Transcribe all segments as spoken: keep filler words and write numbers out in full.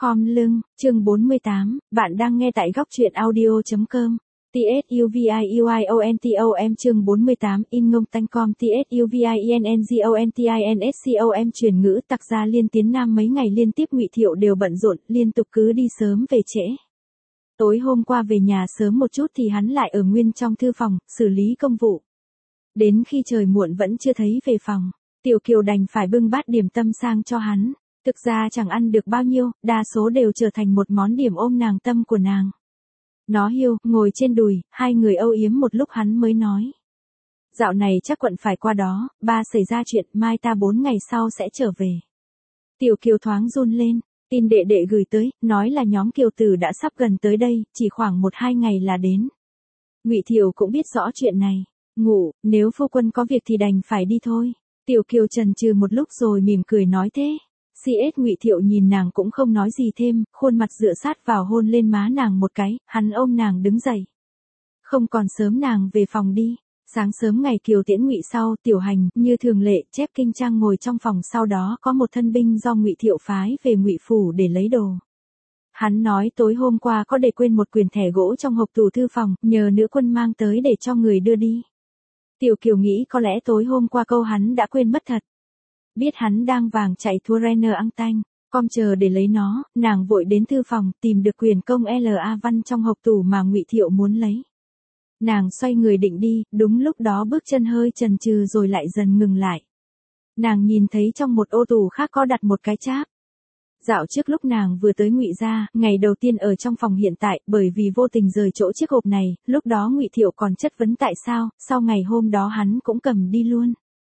Khom lưng, chương bốn mươi tám, bạn đang nghe tại góc truyện audio.com. tsuviuiontom chương bốn mươi tám in ngông tanh com tsuvienngontinscom chuyển ngữ tặc gia liên tiến nam mấy ngày liên tiếp Ngụy Thiệu đều bận rộn, liên tục cứ đi sớm về trễ. Tối hôm qua về nhà sớm một chút thì hắn lại ở nguyên trong thư phòng, xử lý công vụ. Đến khi trời muộn vẫn chưa thấy về phòng, Tiểu Kiều đành phải bưng bát điểm tâm sang cho hắn. Thực ra chẳng ăn được bao nhiêu, đa số đều trở thành một món điểm ôm nàng tâm của nàng. Nó hiu, ngồi trên đùi, hai người âu yếm một lúc hắn mới nói. Dạo này chắc quận phải qua đó, ba xảy ra chuyện, mai ta bốn ngày sau sẽ trở về. Tiểu Kiều thoáng run lên, tin đệ đệ gửi tới, nói là nhóm Kiều Tử đã sắp gần tới đây, chỉ khoảng một hai ngày là đến. Ngụy Thiệu cũng biết rõ chuyện này, ngủ, nếu phu quân có việc thì đành phải đi thôi. Tiểu Kiều chần chừ một lúc rồi mỉm cười nói thế. xê ét Ngụy Thiệu nhìn nàng cũng không nói gì thêm, khuôn mặt dựa sát vào hôn lên má nàng một cái, hắn ôm nàng đứng dậy. Không còn sớm nàng về phòng đi. Sáng sớm ngày Kiều tiễn Ngụy sau, Tiểu Hành, như thường lệ, chép kinh trang ngồi trong phòng, sau đó có một thân binh do Ngụy Thiệu phái về Ngụy phủ để lấy đồ. Hắn nói tối hôm qua có để quên một quyển thẻ gỗ trong hộp tủ thư phòng, nhờ nữ quân mang tới để cho người đưa đi. Tiểu Kiều nghĩ có lẽ tối hôm qua câu hắn đã quên mất thật. Biết hắn đang vàng chạy thua Renner ăn tanh, com chờ để lấy nó, nàng vội đến thư phòng tìm được quyền công lờ a văn trong hộp tủ mà Ngụy Thiệu muốn lấy. Nàng xoay người định đi, đúng lúc đó bước chân hơi chần chừ rồi lại dần ngừng lại. Nàng nhìn thấy trong một ô tủ khác có đặt một cái cháp. Dạo trước lúc nàng vừa tới Ngụy gia, ngày đầu tiên ở trong phòng hiện tại, bởi vì vô tình rời chỗ chiếc hộp này, lúc đó Ngụy Thiệu còn chất vấn tại sao, sau ngày hôm đó hắn cũng cầm đi luôn.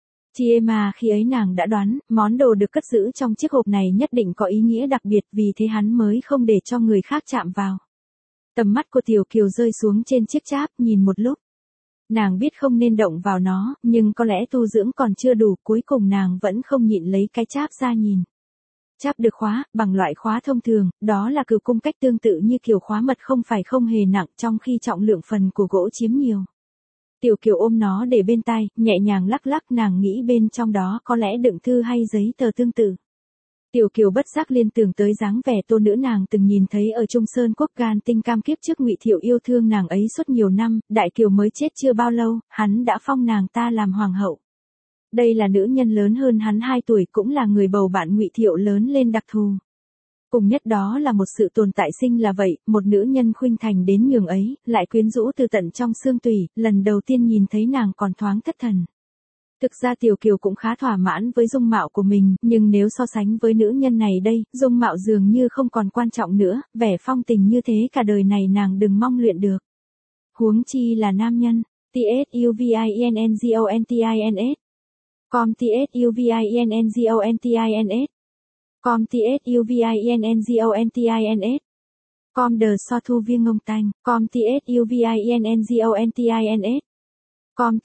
Chi mà khi ấy nàng đã đoán, món đồ được cất giữ trong chiếc hộp này nhất định có ý nghĩa đặc biệt, vì thế hắn mới không để cho người khác chạm vào. Tầm mắt của Tiểu Kiều rơi xuống trên chiếc cháp, nhìn một lúc. Nàng biết không nên động vào nó, nhưng có lẽ tu dưỡng còn chưa đủ, cuối cùng nàng vẫn không nhịn lấy cái cháp ra nhìn. Cháp được khóa, bằng loại khóa thông thường, đó là cửu cung cách tương tự như kiểu khóa mật, không phải không hề nặng, trong khi trọng lượng phần của gỗ chiếm nhiều. Tiểu Kiều ôm nó để bên tai, nhẹ nhàng lắc lắc, nàng nghĩ bên trong đó có lẽ đựng thư hay giấy tờ tương tự. Tiểu Kiều bất giác liên tưởng tới dáng vẻ tô nữ nàng từng nhìn thấy ở Trung Sơn Quốc, gan tinh cam kiếp trước Ngụy Thiệu yêu thương nàng ấy suốt nhiều năm, Đại Kiều mới chết chưa bao lâu, hắn đã phong nàng ta làm hoàng hậu. Đây là nữ nhân lớn hơn hắn hai tuổi, cũng là người bầu bạn Ngụy Thiệu lớn lên đặc thù. Cùng nhất đó là một sự tồn tại sinh là vậy, một nữ nhân khuynh thành đến nhường ấy, lại quyến rũ từ tận trong xương tủy, lần đầu tiên nhìn thấy nàng còn thoáng thất thần. Thực ra Tiểu Kiều cũng khá thỏa mãn với dung mạo của mình, nhưng nếu so sánh với nữ nhân này đây, dung mạo dường như không còn quan trọng nữa, vẻ phong tình như thế cả đời này nàng đừng mong luyện được. Huống chi là nam nhân. tsuvienngonTins com tsuvienngonTins com tsuvienngonTins com the so thu viên ngông tanh com tsuvienngonTins com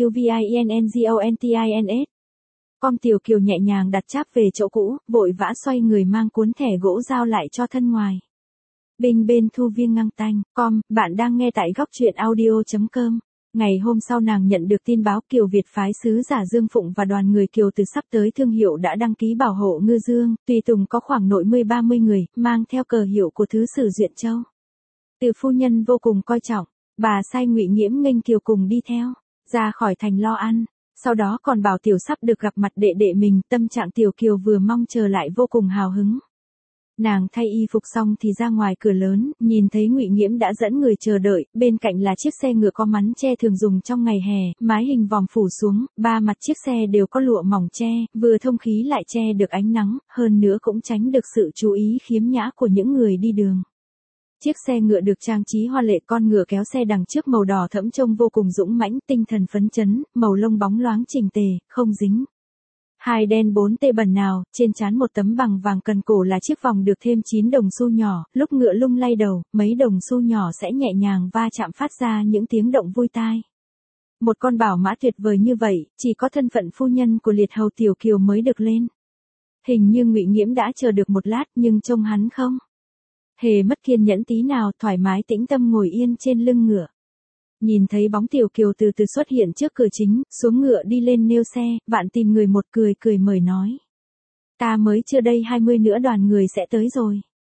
tsuvienngonTins com. Tiểu Kiều nhẹ nhàng đặt cháp về chỗ cũ, vội vã xoay người mang cuốn thẻ gỗ giao lại cho thân ngoài. Bình bên thu viên ngăng tanh, com, bạn đang nghe tại góc truyện audio.com. Ngày hôm sau nàng nhận được tin báo Kiều Việt phái sứ giả Dương Phụng và đoàn người Kiều từ sắp tới thương hiệu đã đăng ký bảo hộ ngư dương, tùy tùng có khoảng nội mươi ba mươi người, mang theo cờ hiệu của Thứ sử Duyện Châu. Từ phu nhân vô cùng coi trọng, bà sai Ngụy Nghiễm nghênh Kiều cùng đi theo, ra khỏi thành lo ăn, sau đó còn bảo Tiểu sắp được gặp mặt đệ đệ mình, tâm trạng Tiểu Kiều vừa mong chờ lại vô cùng hào hứng. Nàng thay y phục xong thì ra ngoài cửa lớn, nhìn thấy Ngụy Nghiễm đã dẫn người chờ đợi, bên cạnh là chiếc xe ngựa có mắn che thường dùng trong ngày hè, mái hình vòm phủ xuống, ba mặt chiếc xe đều có lụa mỏng che, vừa thông khí lại che được ánh nắng, hơn nữa cũng tránh được sự chú ý khiếm nhã của những người đi đường. Chiếc xe ngựa được trang trí hoa lệ, con ngựa kéo xe đằng trước màu đỏ thẫm trông vô cùng dũng mãnh, tinh thần phấn chấn, màu lông bóng loáng chỉnh tề, không dính. Hai đen bốn tê bẩn nào, trên trán một tấm bằng vàng, cần cổ là chiếc vòng được thêm chín đồng xu nhỏ, lúc ngựa lung lay đầu, mấy đồng xu nhỏ sẽ nhẹ nhàng va chạm phát ra những tiếng động vui tai. Một con bảo mã tuyệt vời như vậy, chỉ có thân phận phu nhân của liệt hầu Tiểu Kiều mới được lên. Hình như Ngụy Nghiễm đã chờ được một lát, nhưng trông hắn không hề mất kiên nhẫn tí nào, thoải mái tĩnh tâm ngồi yên trên lưng ngựa. Nhìn thấy bóng Tiểu Kiều từ từ xuất hiện trước cửa chính, xuống ngựa đi lên nêu xe, vạn tìm người một cười cười mời nói. Ta mới chưa đây hai mươi nữa đoàn người sẽ tới rồi.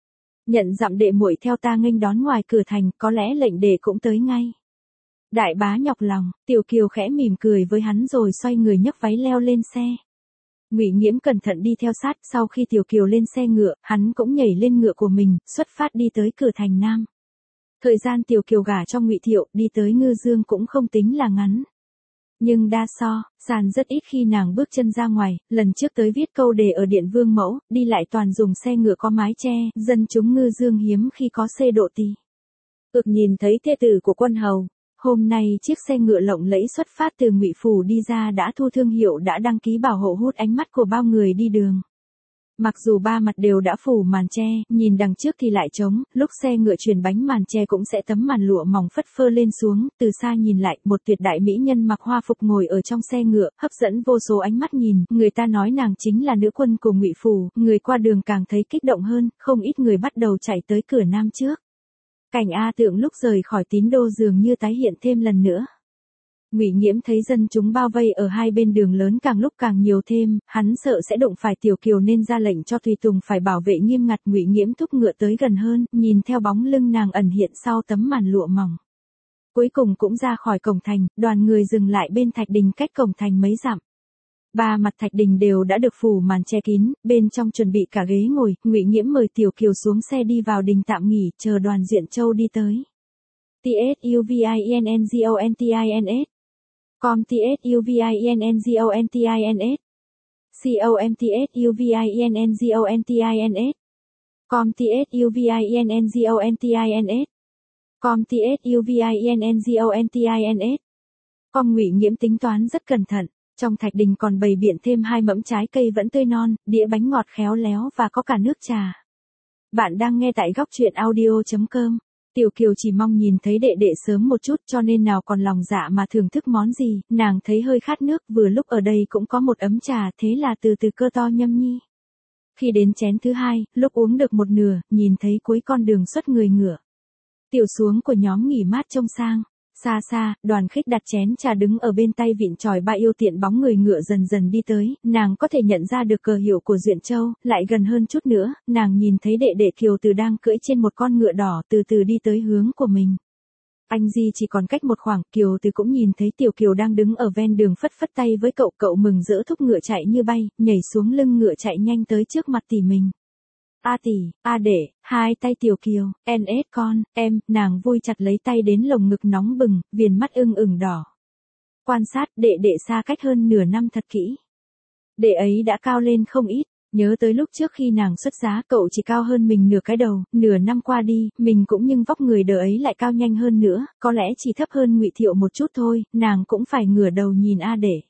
Nhận dặm đệ muội theo ta nghênh đón ngoài cửa thành, có lẽ lệnh đệ cũng tới ngay. Đại bá nhọc lòng, Tiểu Kiều khẽ mỉm cười với hắn rồi xoay người nhấc váy leo lên xe. Ngụy Nghiễm cẩn thận đi theo sát, sau khi Tiểu Kiều lên xe ngựa, hắn cũng nhảy lên ngựa của mình, xuất phát đi tới cửa thành Nam. Thời gian Tiểu Kiều gả cho Ngụy Thiệu, đi tới Ngư Dương cũng không tính là ngắn. Nhưng đa so, sàn rất ít khi nàng bước chân ra ngoài, lần trước tới viết câu đề ở Điện Vương Mẫu, đi lại toàn dùng xe ngựa có mái che, dân chúng Ngư Dương hiếm khi có xe độ tỳ. Ực nhìn thấy thê tử của quân hầu, hôm nay chiếc xe ngựa lộng lẫy xuất phát từ Ngụy phủ đi ra đã thu thương hiệu đã đăng ký bảo hộ hút ánh mắt của bao người đi đường. Mặc dù ba mặt đều đã phủ màn che, nhìn đằng trước thì lại trống, lúc xe ngựa chuyển bánh màn che cũng sẽ tấm màn lụa mỏng phất phơ lên xuống, từ xa nhìn lại, một tuyệt đại mỹ nhân mặc hoa phục ngồi ở trong xe ngựa, hấp dẫn vô số ánh mắt nhìn, người ta nói nàng chính là nữ quân của Ngụy phủ, người qua đường càng thấy kích động hơn, không ít người bắt đầu chạy tới cửa Nam trước. Cảnh A Tượng lúc rời khỏi Tín Đô dường như tái hiện thêm lần nữa. Ngụy Nghiễm thấy dân chúng bao vây ở hai bên đường lớn càng lúc càng nhiều thêm, hắn sợ sẽ đụng phải Tiểu Kiều nên ra lệnh cho tùy tùng phải bảo vệ nghiêm ngặt. Ngụy Nghiễm thúc ngựa tới gần hơn, nhìn theo bóng lưng nàng ẩn hiện sau tấm màn lụa mỏng. Cuối cùng cũng ra khỏi cổng thành, đoàn người dừng lại bên thạch đình cách cổng thành mấy dặm. Ba mặt thạch đình đều đã được phủ màn che kín, bên trong chuẩn bị cả ghế ngồi. Ngụy Nghiễm mời Tiểu Kiều xuống xe đi vào đình tạm nghỉ, chờ đoàn Duyện Châu đi tới. T S U V I N N G O N T I N S Com T S U V I N N G O N T I N S C O M T S U V I N N G O N T I N S Com T S U V I N N G O N T I N S Com T S U V I N N G O N T I N S Com Ngụy Nghiễm tính toán rất cẩn thận, trong thạch đình còn bày biện thêm hai mẫm trái cây vẫn tươi non, đĩa bánh ngọt khéo léo và có cả nước trà. Bạn đang nghe tại góc truyện audio chấm com. Tiểu Kiều chỉ mong nhìn thấy đệ đệ sớm một chút cho nên nào còn lòng dạ mà thưởng thức món gì, nàng thấy hơi khát nước, vừa lúc ở đây cũng có một ấm trà, thế là từ từ cơ to nhâm nhi. Khi đến chén thứ hai, lúc uống được một nửa, nhìn thấy cuối con đường xuất người ngựa. Tiểu xuống của nhóm nghỉ mát trông sang. Xa xa, Đoàn Khích đặt chén trà đứng ở bên tay vịn chòi ba yêu tiện bóng người ngựa dần dần đi tới, nàng có thể nhận ra được cờ hiệu của Duyện Châu, lại gần hơn chút nữa, nàng nhìn thấy đệ đệ Kiều Từ đang cưỡi trên một con ngựa đỏ từ từ đi tới hướng của mình. Anh Di chỉ còn cách một khoảng, Kiều Từ cũng nhìn thấy Tiểu Kiều đang đứng ở ven đường phất phất tay với cậu, cậu mừng rỡ thúc ngựa chạy như bay, nhảy xuống lưng ngựa chạy nhanh tới trước mặt tỷ mình. A tỷ, A đệ, hai tay Tiểu Kiều, en ét con, em, nàng vui chặt lấy tay đến lồng ngực nóng bừng, viền mắt ưng ửng đỏ. Quan sát, đệ đệ xa cách hơn nửa năm thật kỹ. Đệ ấy đã cao lên không ít, nhớ tới lúc trước khi nàng xuất giá cậu chỉ cao hơn mình nửa cái đầu, nửa năm qua đi, mình cũng nhưng vóc người đờ ấy lại cao nhanh hơn nữa, có lẽ chỉ thấp hơn Ngụy Thiệu một chút thôi, nàng cũng phải ngửa đầu nhìn A đệ.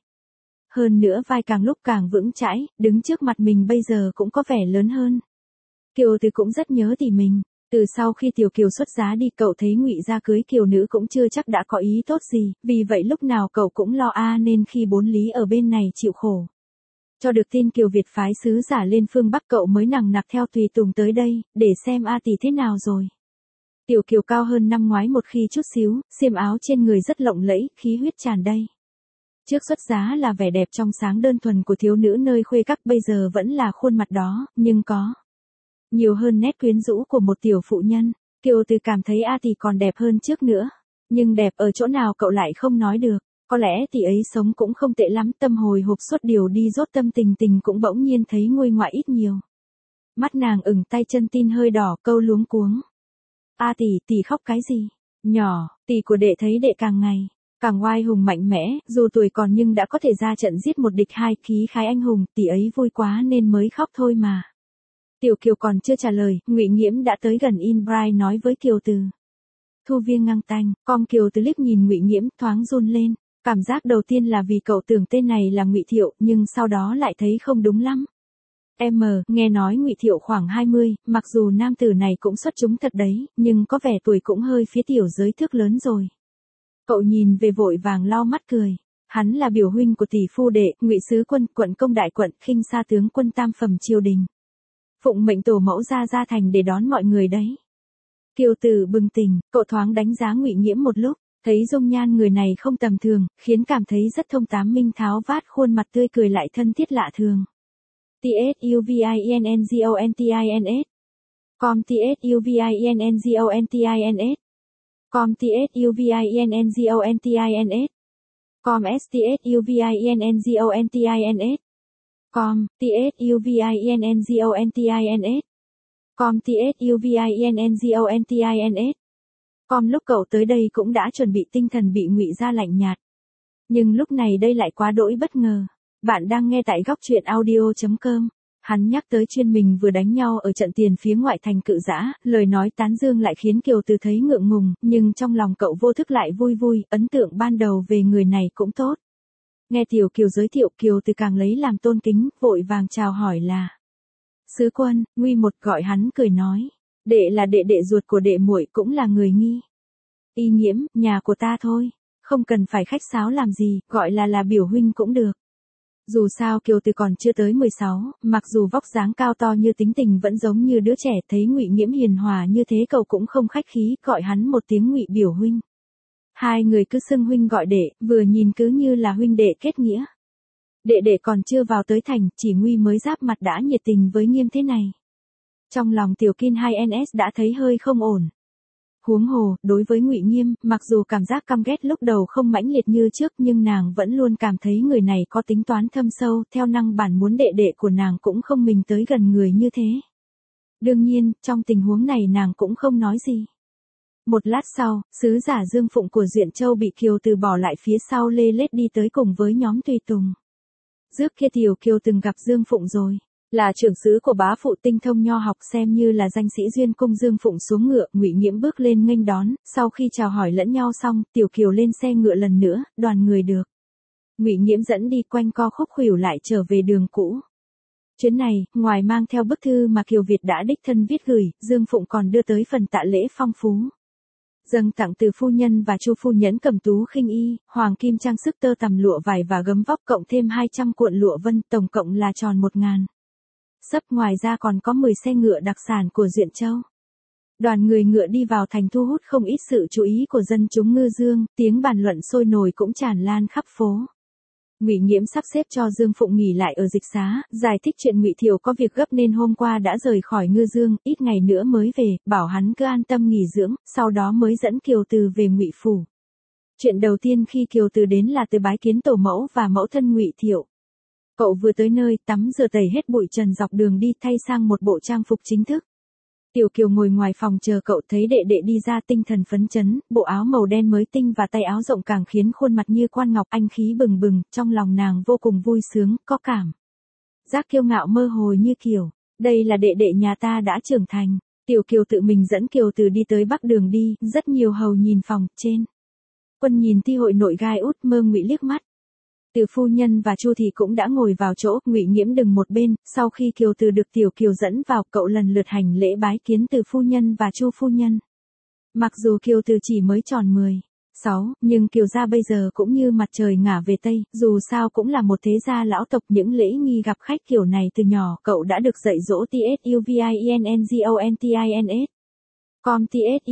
Hơn nữa vai càng lúc càng vững chãi, đứng trước mặt mình bây giờ cũng có vẻ lớn hơn. Kiều Từ cũng rất nhớ tỷ mình, từ sau khi Tiểu Kiều xuất giá đi cậu thấy Ngụy gia cưới Kiều nữ cũng chưa chắc đã có ý tốt gì, vì vậy lúc nào cậu cũng lo a nên khi bốn lý ở bên này chịu khổ. Cho được tin Kiều Việt phái sứ giả lên phương Bắc cậu mới nằng nặc theo tùy tùng tới đây, để xem A tỷ thế nào rồi. Tiểu Kiều cao hơn năm ngoái một khi chút xíu, xiêm áo trên người rất lộng lẫy, khí huyết tràn đầy. Trước xuất giá là vẻ đẹp trong sáng đơn thuần của thiếu nữ nơi khuê các, bây giờ vẫn là khuôn mặt đó, nhưng có nhiều hơn nét quyến rũ của một tiểu phụ nhân. Kiều Từ cảm thấy A tỷ còn đẹp hơn trước nữa. Nhưng đẹp ở chỗ nào cậu lại không nói được. Có lẽ tỷ ấy sống cũng không tệ lắm, tâm hồi hộp suốt điều đi rốt tâm tình tình cũng bỗng nhiên thấy nguôi ngoại ít nhiều. Mắt nàng ửng, tay chân tin hơi đỏ, câu luống cuống. A tỷ, tỷ khóc cái gì? Nhỏ, tỷ của đệ thấy đệ càng ngày càng oai hùng mạnh mẽ, dù tuổi còn nhưng đã có thể ra trận giết một địch hai, khí khái anh hùng, tỷ ấy vui quá nên mới khóc thôi mà. Tiểu Kiều còn chưa trả lời, Ngụy Nghiễm đã tới gần Inbright nói với Kiều Từ. Thu viên ngang tanh, con Kiều Từ liếc nhìn Ngụy Nghiễm thoáng run lên, cảm giác đầu tiên là vì cậu tưởng tên này là Ngụy Thiệu, nhưng sau đó lại thấy không đúng lắm. Em nghe nói Ngụy Thiệu khoảng hai mươi, mặc dù nam tử này cũng xuất chúng thật đấy, nhưng có vẻ tuổi cũng hơi phía tiểu giới thước lớn rồi. Cậu nhìn về vội vàng lau mắt cười. Hắn là biểu huynh của tỷ phu đệ, Ngụy sứ quân, quận công đại quận, khinh sa tướng quân tam phẩm triều đình. Phụng mệnh tổ mẫu ra ra thành để đón mọi người đấy. Kiều Từ bừng tỉnh, cậu thoáng đánh giá Ngụy Nghiễm một lúc, thấy dung nhan người này không tầm thường, khiến cảm thấy rất thông tám minh tháo vát, khuôn mặt tươi cười lại thân thiết lạ thường. T S U V I N N G O N T I N S Com tsuvinngongons. Com tsuvinngongons. Com stsuvinngongons. Com tsuvinngongons. Com tsuvinngongons. Com lúc cậu tới đây cũng đã chuẩn bị tinh thần bị Ngụy Gia lạnh nhạt. Nhưng lúc này đây lại quá đỗi bất ngờ. Bạn đang nghe tại góc truyện audio chấm com. Hắn nhắc tới chuyên mình vừa đánh nhau ở trận tiền phía ngoại thành Cự Giã, lời nói tán dương lại khiến Kiều Từ thấy ngượng ngùng, nhưng trong lòng cậu vô thức lại vui vui, ấn tượng ban đầu về người này cũng tốt. Nghe Tiểu Kiều giới thiệu, Kiều Từ càng lấy làm tôn kính, vội vàng chào hỏi là Sứ Quân. Nguy một gọi hắn cười nói, đệ là đệ đệ ruột của đệ muội, cũng là người Nghi. Y Nghiễm, nhà của ta thôi, không cần phải khách sáo làm gì, gọi là là biểu huynh cũng được. Dù sao Kiều Từ còn chưa tới mười sáu, mặc dù vóc dáng cao to như tính tình vẫn giống như đứa trẻ, thấy Ngụy Nghiễm hiền hòa như thế cậu cũng không khách khí, gọi hắn một tiếng Ngụy biểu huynh. Hai người cứ xưng huynh gọi đệ, vừa nhìn cứ như là huynh đệ kết nghĩa. Đệ đệ còn chưa vào tới thành, chỉ Nguy mới giáp mặt đã nhiệt tình với Nghiêm thế này. Trong lòng Tiểu Kin hai N S đã thấy hơi không ổn. Huống hồ, đối với Ngụy Nghiêm, mặc dù cảm giác căm ghét lúc đầu không mãnh liệt như trước, nhưng nàng vẫn luôn cảm thấy người này có tính toán thâm sâu, theo năng bản muốn đệ đệ của nàng cũng không mình tới gần người như thế. Đương nhiên, trong tình huống này nàng cũng không nói gì. Một lát sau, sứ giả Dương Phụng của Duyện Châu bị Kiều Từ bỏ lại phía sau lê lết đi tới cùng với nhóm tùy tùng. Trước kia Tiểu Kiều từng gặp Dương Phụng rồi. Là trưởng sứ của bá phụ tinh thông nho học, xem như là danh sĩ duyên cung. Dương Phụng xuống ngựa, Ngụy Nghiễm bước lên nghênh đón, sau khi chào hỏi lẫn nhau xong, Tiểu Kiều lên xe ngựa lần nữa, đoàn người được Ngụy Nghiễm dẫn đi quanh co khúc khuỷu lại trở về đường cũ. Chuyến này, ngoài mang theo bức thư mà Kiều Việt đã đích thân viết gửi, Dương Phụng còn đưa tới phần tạ lễ phong phú. Dâng tặng từ phu nhân và Chu phu nhẫn cầm tú khinh y, hoàng kim trang sức tơ tằm lụa vải và gấm vóc, cộng thêm hai trăm cuộn lụa vân, tổng cộng là tròn một ngàn. Sấp, ngoài ra còn có mười xe ngựa đặc sản của Duyện Châu. Đoàn người ngựa đi vào thành thu hút không ít sự chú ý của dân chúng Ngư Dương, tiếng bàn luận sôi nổi cũng tràn lan khắp phố. Ngụy Nghiễm sắp xếp cho Dương Phụng nghỉ lại ở dịch xá, giải thích chuyện Ngụy Thiệu có việc gấp nên hôm qua đã rời khỏi Ngư Dương, ít ngày nữa mới về, bảo hắn cứ an tâm nghỉ dưỡng, sau đó mới dẫn Kiều Từ về Ngụy phủ. Chuyện đầu tiên khi Kiều Từ đến là từ bái kiến tổ mẫu và mẫu thân Ngụy Thiệu. Cậu vừa tới nơi, tắm rửa tẩy hết bụi trần dọc đường đi, thay sang một bộ trang phục chính thức. Tiểu Kiều ngồi ngoài phòng chờ cậu, thấy đệ đệ đi ra tinh thần phấn chấn, bộ áo màu đen mới tinh và tay áo rộng càng khiến khuôn mặt như quan ngọc anh khí bừng bừng, trong lòng nàng vô cùng vui sướng, có cảm giác kiêu ngạo mơ hồ như kiểu, đây là đệ đệ nhà ta đã trưởng thành. Tiểu Kiều tự mình dẫn Kiều Từ đi tới bắc đường đi, rất nhiều hầu nhìn phòng, trên. Quân nhìn thi hội nội gai út mơ Ngụy liếc mắt. Từ phu nhân và Chu thì cũng đã ngồi vào chỗ, Ngụy Nghiễm đứng một bên, sau khi Kiều Từ được Tiểu Kiều dẫn vào, cậu lần lượt hành lễ bái kiến Từ phu nhân và Chu phu nhân. Mặc dù Kiều Từ chỉ mới tròn mười sáu, nhưng Kiều gia bây giờ cũng như mặt trời ngả về Tây, dù sao cũng là một thế gia lão tộc, những lễ nghi gặp khách kiểu này từ nhỏ cậu đã được dạy dỗ. tsuvinngongons. Com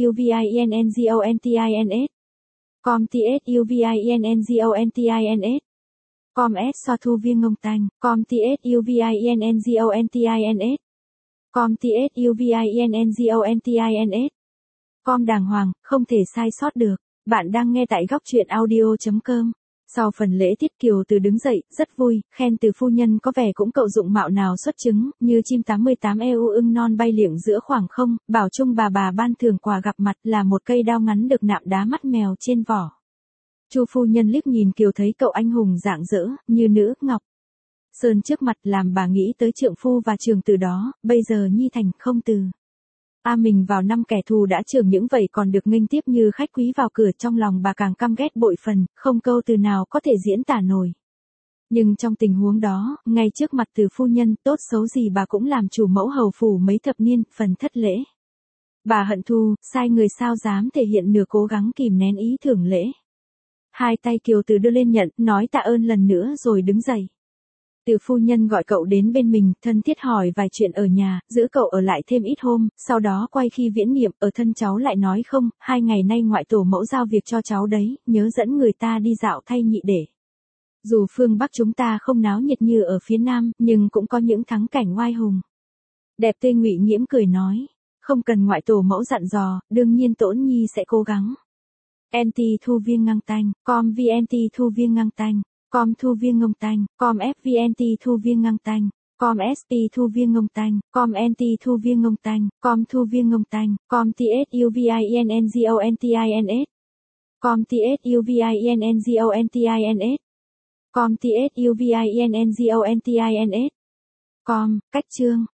tsuvinngongons. Com tsuvinngongons. Com s so thu viên ngông tanh. Com tsuvinngongons. Com tsuvinngongons. Com đàng hoàng, không thể sai sót được. Bạn đang nghe tại góc truyện audio chấm com. Sau phần lễ tiết, Kiều Từ đứng dậy, rất vui, khen Từ phu nhân có vẻ cũng cậu dụng mạo nào xuất chứng, như chim tám mươi tám e u ưng non bay liệng giữa khoảng không, bảo chung bà bà ban thưởng quà gặp mặt là một cây đao ngắn được nạm đá mắt mèo trên vỏ. Chu phu nhân liếc nhìn Kiều thấy cậu anh hùng rạng rỡ, như nữ ngọc sơn trước mặt, làm bà nghĩ tới trượng phu và trường từ đó, bây giờ nhi thành không từ. A mình vào năm kẻ thù đã trưởng những vậy còn được nghênh tiếp như khách quý vào cửa, trong lòng bà càng căm ghét bội phần, không câu từ nào có thể diễn tả nổi. Nhưng trong tình huống đó, ngay trước mặt Từ phu nhân, tốt xấu gì bà cũng làm chủ mẫu hầu phủ mấy thập niên, phần thất lễ. Bà hận thù, sai người sao dám thể hiện nửa cố gắng kìm nén ý thưởng lễ. Hai tay Kiều Từ đưa lên nhận, nói tạ ơn lần nữa rồi đứng dậy. Từ phu nhân gọi cậu đến bên mình, thân thiết hỏi vài chuyện ở nhà, giữ cậu ở lại thêm ít hôm, sau đó quay khi viễn niệm, ở thân cháu lại nói không, hai ngày nay ngoại tổ mẫu giao việc cho cháu đấy, nhớ dẫn người ta đi dạo thay nhị để. Dù phương Bắc chúng ta không náo nhiệt như ở phía Nam, nhưng cũng có những thắng cảnh oai hùng. Đẹp tươi. Ngụy Nghiễm cười nói, Không cần ngoại tổ mẫu dặn dò, đương nhiên Tổn Nhi sẽ cố gắng. Anti thu viên ngang tanh, com vnt thu viên ngang tanh, com thu viên ngông tanh, com fvnt thu viên ngang tanh, com sp thu viên ngông tanh, com anti thu viên ngông tanh, com thu viên ngông tanh, com tsuvinngontins, com tsuvinngontins, com tsuvinngontins, com, cách chương.